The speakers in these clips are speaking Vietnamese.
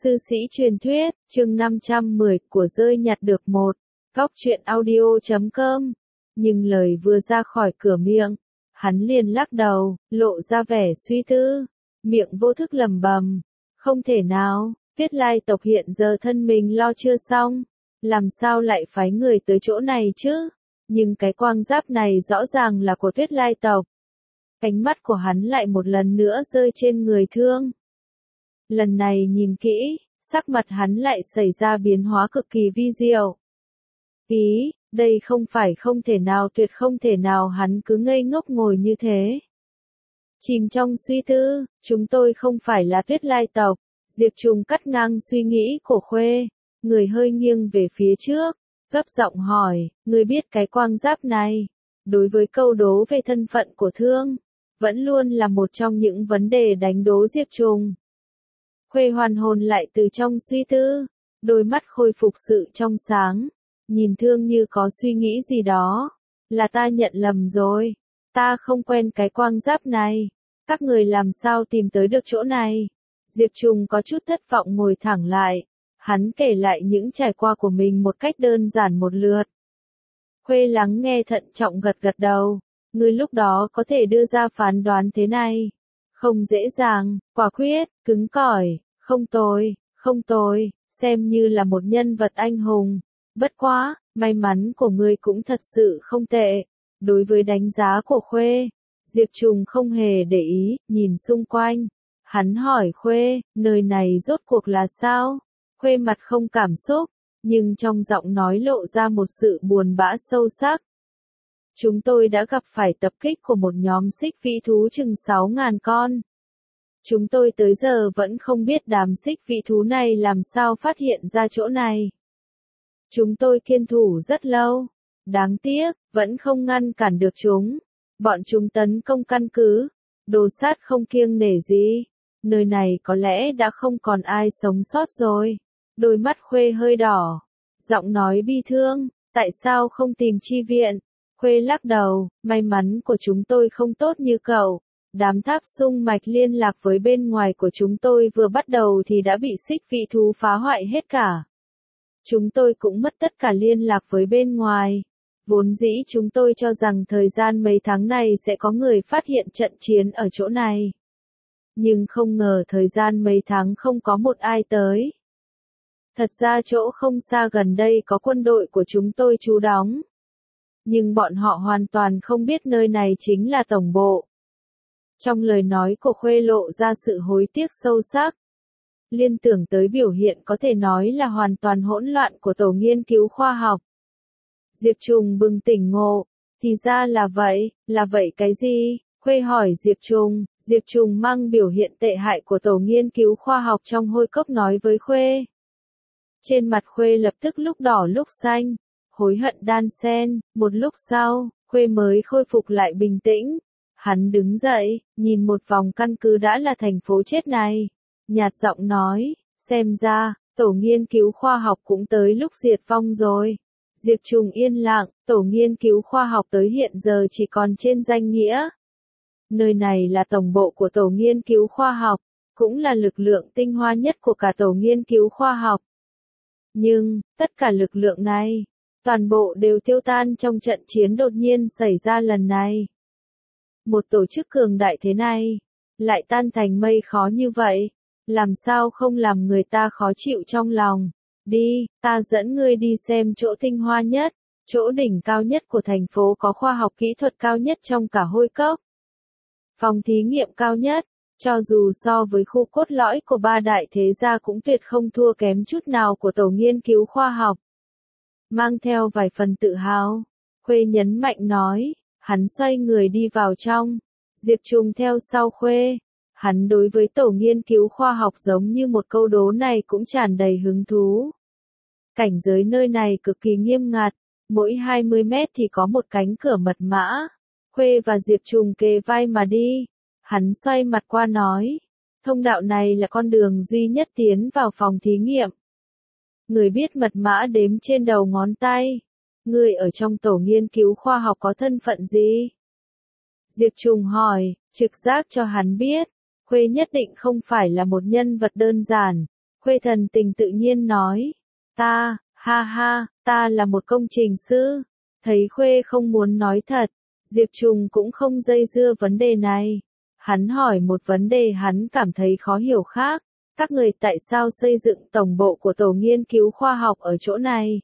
Sư sĩ truyền thuyết, chương 510 của rơi nhặt được một. Góc truyện audio.com. Nhưng lời vừa ra khỏi cửa miệng, hắn liền lắc đầu, lộ ra vẻ suy tư, miệng vô thức lẩm bẩm, không thể nào, Tuyết Lai tộc hiện giờ thân mình lo chưa xong, làm sao lại phái người tới chỗ này chứ? Nhưng cái quang giáp này rõ ràng là của Tuyết Lai tộc. Ánh mắt của hắn lại một lần nữa rơi trên người Thương. Lần này nhìn kỹ, sắc mặt hắn lại xảy ra biến hóa cực kỳ vi diệu. Đây không phải không thể nào, tuyệt không thể nào, hắn cứ ngây ngốc ngồi như thế. Chìm trong suy tư, chúng tôi không phải là Tuyết Lai tộc. Diệp Trùng cắt ngang suy nghĩ của Khuê, người hơi nghiêng về phía trước, gấp giọng hỏi, người biết cái quang giáp này? Đối với câu đố về thân phận của Thương, vẫn luôn là một trong những vấn đề đánh đố Diệp Trùng. Khuê hoàn hồn lại từ trong suy tư, đôi mắt khôi phục sự trong sáng, nhìn Thương như có suy nghĩ gì đó. Là ta nhận lầm rồi, ta không quen cái quang giáp này, các người làm sao tìm tới được chỗ này? Diệp Trùng có chút thất vọng ngồi thẳng lại, hắn kể lại những trải qua của mình một cách đơn giản một lượt. Khuê lắng nghe thận trọng gật gật đầu, người lúc đó có thể đưa ra phán đoán thế này. Không dễ dàng, quả quyết, cứng cỏi, không tồi, xem như là một nhân vật anh hùng. Bất quá, may mắn của ngươi cũng thật sự không tệ. Đối với đánh giá của Khuê, Diệp Trùng không hề để ý, nhìn xung quanh. Hắn hỏi Khuê, nơi này rốt cuộc là sao? Khuê mặt không cảm xúc, nhưng trong giọng nói lộ ra một sự buồn bã sâu sắc. Chúng tôi đã gặp phải tập kích của một nhóm xích vĩ thú chừng 6.000 con. Chúng tôi tới giờ vẫn không biết đám xích vĩ thú này làm sao phát hiện ra chỗ này. Chúng tôi kiên thủ rất lâu. Đáng tiếc, vẫn không ngăn cản được chúng. Bọn chúng tấn công căn cứ, đồ sát không kiêng nể gì. Nơi này có lẽ đã không còn ai sống sót rồi. Đôi mắt Khuê hơi đỏ, giọng nói bi thương, tại sao không tìm chi viện? Khuê lắc đầu, may mắn của chúng tôi không tốt như cậu. Đám tháp sung mạch liên lạc với bên ngoài của chúng tôi vừa bắt đầu thì đã bị xích vĩ thú phá hoại hết cả. Chúng tôi cũng mất tất cả liên lạc với bên ngoài. Vốn dĩ chúng tôi cho rằng thời gian mấy tháng này sẽ có người phát hiện trận chiến ở chỗ này. Nhưng không ngờ thời gian mấy tháng không có một ai tới. Thật ra chỗ không xa gần đây có quân đội của chúng tôi trú đóng. Nhưng bọn họ hoàn toàn không biết nơi này chính là tổng bộ. Trong lời nói của Khuê lộ ra sự hối tiếc sâu sắc. Liên tưởng tới biểu hiện có thể nói là hoàn toàn hỗn loạn của tổ nghiên cứu khoa học. Diệp Trùng bừng tỉnh ngộ, thì ra là vậy cái gì? Khuê hỏi Diệp Trùng mang biểu hiện tệ hại của tổ nghiên cứu khoa học trong hôi cốc nói với Khuê. Trên mặt Khuê lập tức lúc đỏ lúc xanh, hối hận đan xen, một lúc sau, Khuê mới khôi phục lại bình tĩnh. Hắn đứng dậy, nhìn một vòng căn cứ đã là thành phố chết này. Nhạt giọng nói, xem ra, tổ nghiên cứu khoa học cũng tới lúc diệt vong rồi. Diệp Trùng yên lặng, tổ nghiên cứu khoa học tới hiện giờ chỉ còn trên danh nghĩa. Nơi này là tổng bộ của tổ nghiên cứu khoa học, cũng là lực lượng tinh hoa nhất của cả tổ nghiên cứu khoa học. Nhưng, tất cả lực lượng này, toàn bộ đều tiêu tan trong trận chiến đột nhiên xảy ra lần này. Một tổ chức cường đại thế này, lại tan thành mây khói như vậy, làm sao không làm người ta khó chịu trong lòng. Đi, ta dẫn ngươi đi xem chỗ tinh hoa nhất, chỗ đỉnh cao nhất của thành phố có khoa học kỹ thuật cao nhất trong cả hôi cốc. Phòng thí nghiệm cao nhất, cho dù so với khu cốt lõi của ba đại thế gia cũng tuyệt không thua kém chút nào của tổ nghiên cứu khoa học. Mang theo vài phần tự hào, Khuê nhấn mạnh nói, hắn xoay người đi vào trong. Diệp Trùng theo sau Khuê. Hắn đối với tổ nghiên cứu khoa học giống như một câu đố này cũng tràn đầy hứng thú. Cảnh giới nơi này cực kỳ nghiêm ngặt, mỗi 20 mét thì có một cánh cửa mật mã. Khuê và Diệp Trùng kề vai mà đi. Hắn xoay mặt qua nói, thông đạo này là con đường duy nhất tiến vào phòng thí nghiệm. Người biết mật mã đếm trên đầu ngón tay. Người ở trong tổ nghiên cứu khoa học có thân phận gì? Diệp Trùng hỏi, trực giác cho hắn biết. Khuê nhất định không phải là một nhân vật đơn giản. Khuê thần tình tự nhiên nói. Ta, ha ha, ta là một công trình sư. Thấy Khuê không muốn nói thật, Diệp Trùng cũng không dây dưa vấn đề này. Hắn hỏi một vấn đề hắn cảm thấy khó hiểu khác. Các người tại sao xây dựng tổng bộ của tổ nghiên cứu khoa học ở chỗ này?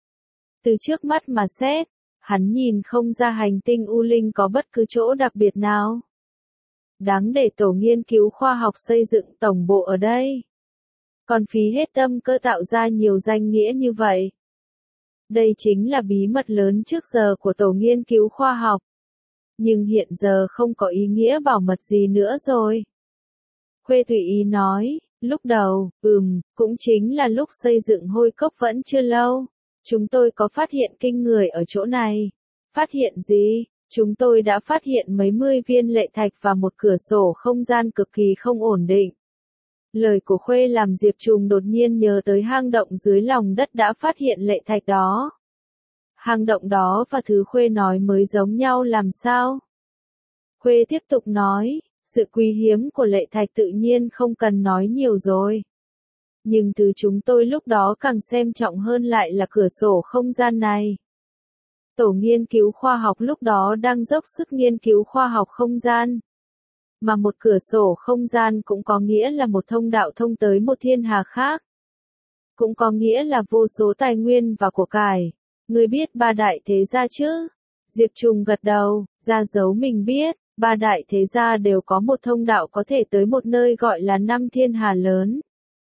Từ trước mắt mà xét, hắn nhìn không ra hành tinh U Linh có bất cứ chỗ đặc biệt nào. Đáng để tổ nghiên cứu khoa học xây dựng tổng bộ ở đây. Còn phí hết tâm cơ tạo ra nhiều danh nghĩa như vậy. Đây chính là bí mật lớn trước giờ của tổ nghiên cứu khoa học. Nhưng hiện giờ không có ý nghĩa bảo mật gì nữa rồi. Khuê tùy ý nói, lúc đầu, cũng chính là lúc xây dựng hôi cốc vẫn chưa lâu. Chúng tôi có phát hiện kinh người ở chỗ này. Phát hiện gì? Chúng tôi đã phát hiện mấy mươi viên lệ thạch và một cửa sổ không gian cực kỳ không ổn định. Lời của Khuê làm Diệp Trùng đột nhiên nhớ tới hang động dưới lòng đất đã phát hiện lệ thạch đó. Hang động đó và thứ Khuê nói mới giống nhau làm sao? Khuê tiếp tục nói, sự quý hiếm của lệ thạch tự nhiên không cần nói nhiều rồi. Nhưng thứ chúng tôi lúc đó càng xem trọng hơn lại là cửa sổ không gian này. Tổ nghiên cứu khoa học lúc đó đang dốc sức nghiên cứu khoa học không gian. Mà một cửa sổ không gian cũng có nghĩa là một thông đạo thông tới một thiên hà khác. Cũng có nghĩa là vô số tài nguyên và của cải. Ngươi biết ba đại thế gia chứ? Diệp Trùng gật đầu, ra dấu mình biết, ba đại thế gia đều có một thông đạo có thể tới một nơi gọi là năm thiên hà lớn.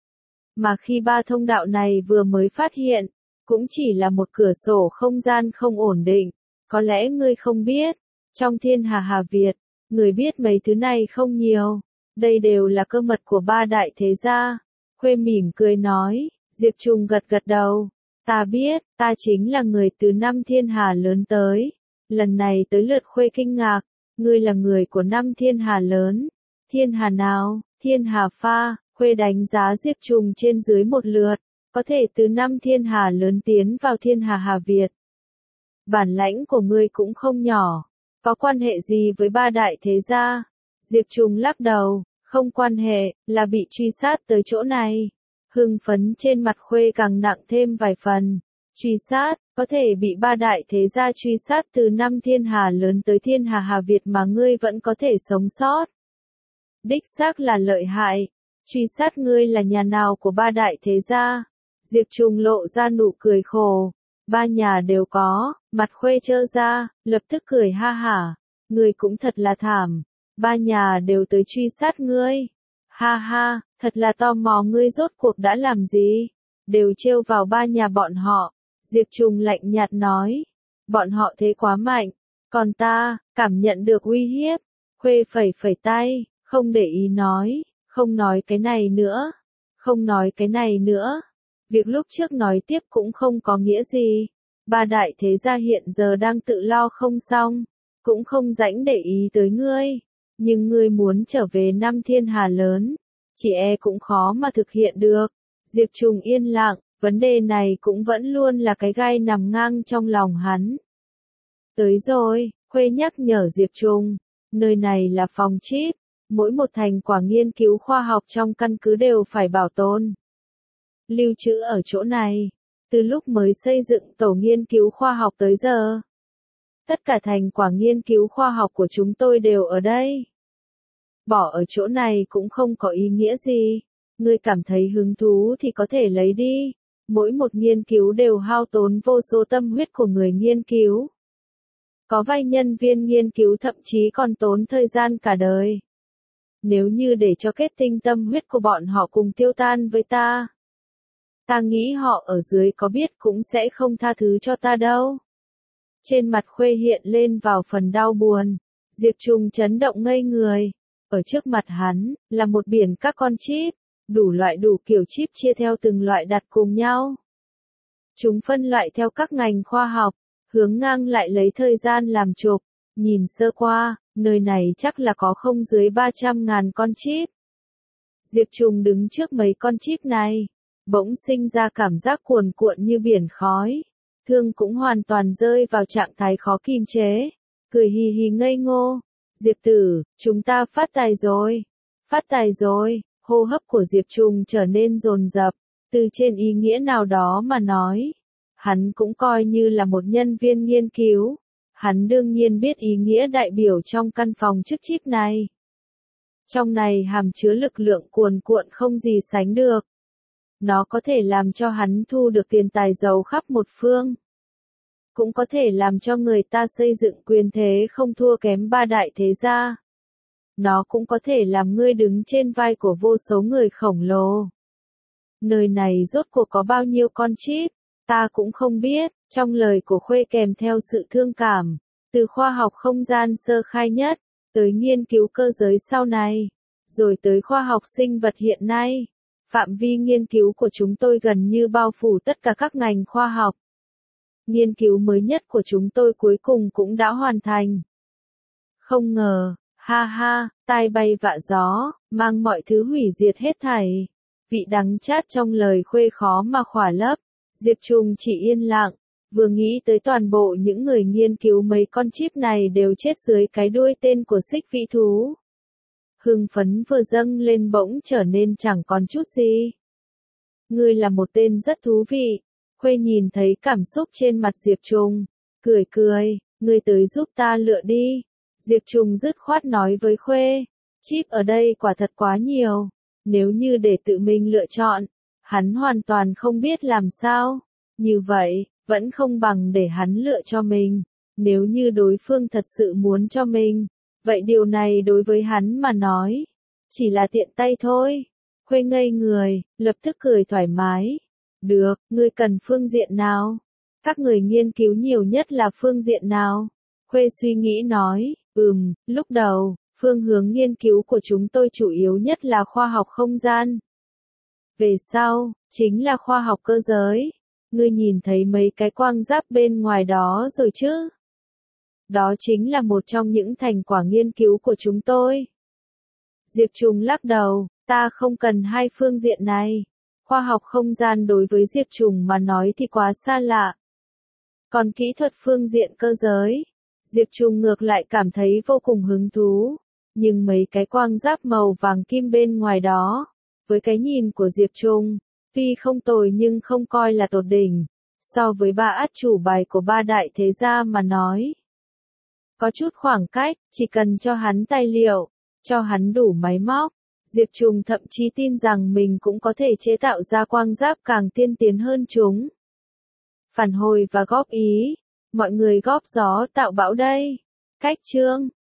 Mà khi ba thông đạo này vừa mới phát hiện, cũng chỉ là một cửa sổ không gian không ổn định. Có lẽ ngươi không biết, trong thiên hà Hà Việt, người biết mấy thứ này không nhiều. Đây đều là cơ mật của ba đại thế gia. Khuê mỉm cười nói, Diệp Trùng gật gật đầu. Ta biết, ta chính là người từ năm thiên hà lớn tới. Lần này tới lượt Khuê kinh ngạc, ngươi là người của năm thiên hà lớn. Thiên hà nào? Thiên hà Pha. Khuê đánh giá Diệp Trùng trên dưới một lượt, có thể từ năm thiên hà lớn tiến vào thiên hà Hà Việt. Bản lãnh của ngươi cũng không nhỏ, có quan hệ gì với ba đại thế gia? Diệp Trùng lắc đầu, không quan hệ, là bị truy sát tới chỗ này. Hưng phấn trên mặt Khuê càng nặng thêm vài phần. Truy sát, có thể bị ba đại thế gia truy sát từ năm thiên hà lớn tới thiên hà Hà Việt mà ngươi vẫn có thể sống sót. Đích xác là lợi hại. Truy sát ngươi là nhà nào của ba đại thế gia? Diệp Trùng lộ ra nụ cười khổ. Ba nhà đều có, mặt Khuê trơ ra, lập tức cười ha hả. Ngươi cũng thật là thảm. Ba nhà đều tới truy sát ngươi. Ha ha, thật là tò mò ngươi rốt cuộc đã làm gì? Đều trêu vào ba nhà bọn họ. Diệp Trùng lạnh nhạt nói. Bọn họ thế quá mạnh. Còn ta, cảm nhận được uy hiếp. Khuê phẩy phẩy tay, không để ý nói. Không nói cái này nữa. Không nói cái này nữa. Việc lúc trước nói tiếp cũng không có nghĩa gì. Ba đại thế gia hiện giờ đang tự lo không xong. Cũng không rảnh để ý tới ngươi. Nhưng ngươi muốn trở về năm thiên hà lớn. Chỉ cũng khó mà thực hiện được. Diệp Trùng yên lặng. Vấn đề này cũng vẫn luôn là cái gai nằm ngang trong lòng hắn. Tới rồi, Khuê nhắc nhở Diệp Trùng. Nơi này là phòng chip. Mỗi một thành quả nghiên cứu khoa học trong căn cứ đều phải bảo tồn. Lưu trữ ở chỗ này. Từ lúc mới xây dựng tổ nghiên cứu khoa học tới giờ. Tất cả thành quả nghiên cứu khoa học của chúng tôi đều ở đây. Bỏ ở chỗ này cũng không có ý nghĩa gì. Ngươi cảm thấy hứng thú thì có thể lấy đi. Mỗi một nghiên cứu đều hao tốn vô số tâm huyết của người nghiên cứu. Có vài nhân viên nghiên cứu thậm chí còn tốn thời gian cả đời. Nếu như để cho kết tinh tâm huyết của bọn họ cùng tiêu tan với ta. Ta nghĩ họ ở dưới có biết cũng sẽ không tha thứ cho ta đâu. Trên mặt Khuê hiện lên vào phần đau buồn. Diệp Trùng chấn động ngây người. Ở trước mặt hắn, là một biển các con chip. Đủ loại đủ kiểu chip chia theo từng loại đặt cùng nhau. Chúng phân loại theo các ngành khoa học. Hướng ngang lại lấy thời gian làm chụp. Nhìn sơ qua, nơi này chắc là có không dưới 300.000 con chip. Diệp Trùng đứng trước mấy con chip này. Bỗng sinh ra cảm giác cuồn cuộn như biển khói. Thương cũng hoàn toàn rơi vào trạng thái khó kiềm chế. Cười hì hì ngây ngô. Diệp tử, chúng ta phát tài rồi. Phát tài rồi. Hô hấp của Diệp Trùng trở nên dồn dập. Từ trên ý nghĩa nào đó mà nói, hắn cũng coi như là một nhân viên nghiên cứu. Hắn đương nhiên biết ý nghĩa đại biểu trong căn phòng chức chip này. Trong này hàm chứa lực lượng cuồn cuộn không gì sánh được. Nó có thể làm cho hắn thu được tiền tài giàu khắp một phương. Cũng có thể làm cho người ta xây dựng quyền thế không thua kém ba đại thế gia. Nó cũng có thể làm ngươi đứng trên vai của vô số người khổng lồ. Nơi này rốt cuộc có bao nhiêu con chip, ta cũng không biết. Trong lời của Khuê kèm theo sự thương cảm, từ khoa học không gian sơ khai nhất, tới nghiên cứu cơ giới sau này, rồi tới khoa học sinh vật hiện nay. Phạm vi nghiên cứu của chúng tôi gần như bao phủ tất cả các ngành khoa học. Nghiên cứu mới nhất của chúng tôi cuối cùng cũng đã hoàn thành. Không ngờ, ha ha, tai bay vạ gió, mang mọi thứ hủy diệt hết thảy. Vị đắng chát trong lời Khuê khó mà khỏa lấp. Diệp Trùng chỉ yên lặng, vừa nghĩ tới toàn bộ những người nghiên cứu mấy con chip này đều chết dưới cái đuôi tên của xích vĩ thú. Hưng phấn vừa dâng lên bỗng trở nên chẳng còn chút gì. Ngươi là một tên rất thú vị. Khuê nhìn thấy cảm xúc trên mặt Diệp Trùng, cười cười, ngươi tới giúp ta lựa đi. Diệp Trùng dứt khoát nói với Khuê, chip ở đây quả thật quá nhiều. Nếu như để tự mình lựa chọn, hắn hoàn toàn không biết làm sao. Như vậy, vẫn không bằng để hắn lựa cho mình. Nếu như đối phương thật sự muốn cho mình, vậy điều này đối với hắn mà nói, chỉ là tiện tay thôi. Khuê ngây người, lập tức cười thoải mái. Được, ngươi cần phương diện nào? Các người nghiên cứu nhiều nhất là phương diện nào? Khuê suy nghĩ nói, lúc đầu, phương hướng nghiên cứu của chúng tôi chủ yếu nhất là khoa học không gian. Về sau, chính là khoa học cơ giới. Ngươi nhìn thấy mấy cái quang giáp bên ngoài đó rồi chứ? Đó chính là một trong những thành quả nghiên cứu của chúng tôi. Diệp Trùng lắc đầu, ta không cần hai phương diện này. Khoa học không gian đối với Diệp Trùng mà nói thì quá xa lạ. Còn kỹ thuật phương diện cơ giới, Diệp Trùng ngược lại cảm thấy vô cùng hứng thú. Nhưng mấy cái quang giáp màu vàng kim bên ngoài đó, với cái nhìn của Diệp Trùng, tuy không tồi nhưng không coi là tột đỉnh. So với ba át chủ bài của ba đại thế gia mà nói, có chút khoảng cách, chỉ cần cho hắn tài liệu, cho hắn đủ máy móc. Diệp Trùng thậm chí tin rằng mình cũng có thể chế tạo ra quang giáp càng tiên tiến hơn chúng. Phản hồi và góp ý. Mọi người góp gió tạo bão đây. Cách chương